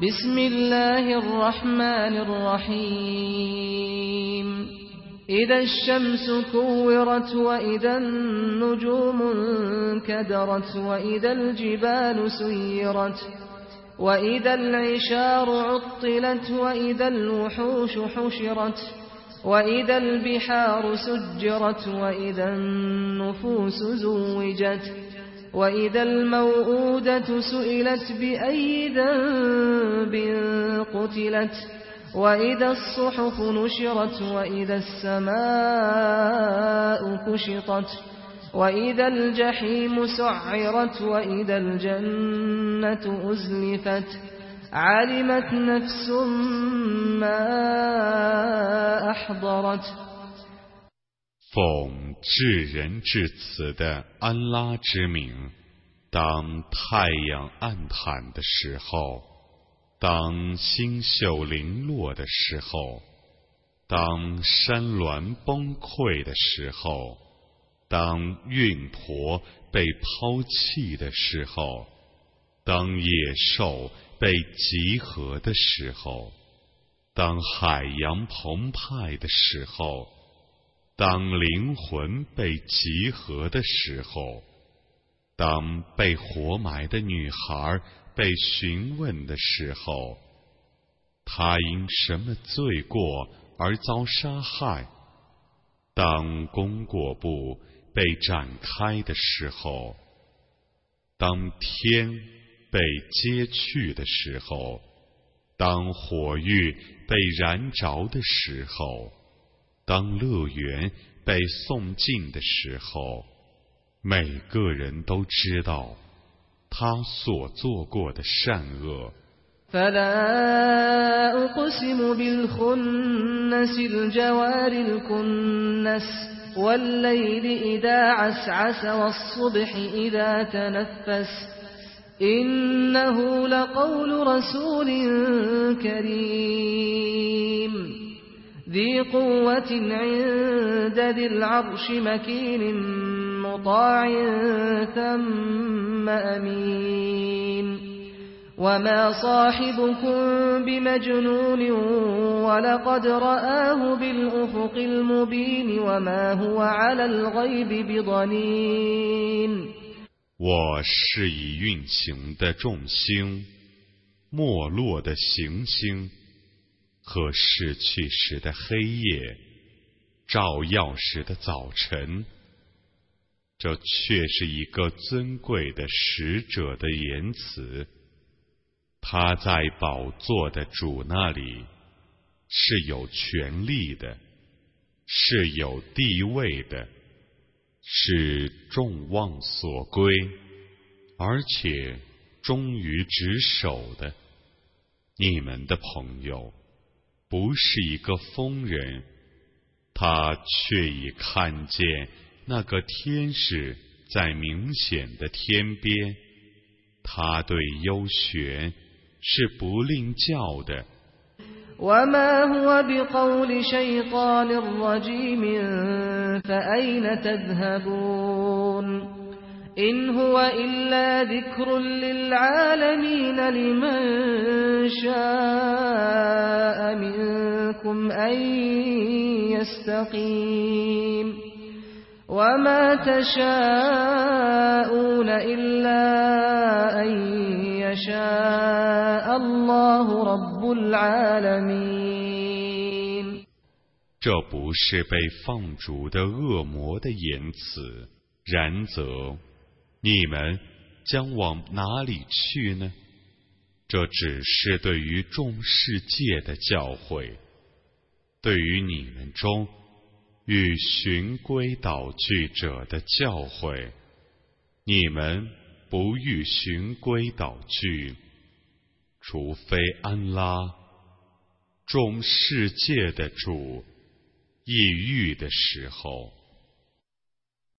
بسم الله الرحمن الرحيم إذا الشمس كورت وإذا النجوم انكدرت وإذا الجبال سيرت وإذا العشار عطلت وإذا الوحوش حشرت وإذا البحار سجرت وإذا النفوس زوجت وإذا الموءودة سئلت بأي ذنب قتلت وإذا الصحف نشرت وإذا السماء كشطت وإذا الجحيم سعرت وإذا الجنة أزلفت علمت نفس ما أحضرت 奉至仁至慈的安拉之名，当太阳暗淡的时候，当星宿零落的时候，当山峦崩溃的时候，当运驼被抛弃的时候，当野兽被集合的时候，当海洋澎湃的时候，当灵魂被集合的时候，当被活埋的女孩被询问的时候，她因什么罪过而遭杀害？当功过簿被展开的时候，当天被揭去的时候，当火狱被燃着的时候，当乐园被送进的时候，每个人都知道他所做过的善恶。 فلا أقسم بالخنس الجوار الكنس والليل إذا عسعس والصبح إذا تنفس إنه لقول رسول كريم ذي قوة عند ذي العرش مكين مطاع ثم أمين وما صاحبكم بمجنون ولقد رآه بالأفق المبين وما هو على الغيب بضنين 我是以运行的众星，没落的行星和逝去时的黑夜，照耀时的早晨，这却是一个尊贵的使者的言辞。他在宝座的主那里是有权力的，是有地位的，是众望所归，而且忠于职守的。你们的朋友不是一个疯人，他却已看见那个天使在明显的天边，他对幽玄是不吝教的。 وما هو بقول شيطان رجيم فأين تذهبون إن هو إلا ذكر للعالمين لمن شاء منكم أن يستقيم وما تشاءون إلا أن يشاء الله رب العالمين 这不是被放逐的恶魔的言辞，然则你们将往哪里去呢？这只是对于众世界的教诲，对于你们中与循规蹈矩者的教诲，你们不欲循规蹈矩，除非安拉众世界的主抑郁的时候。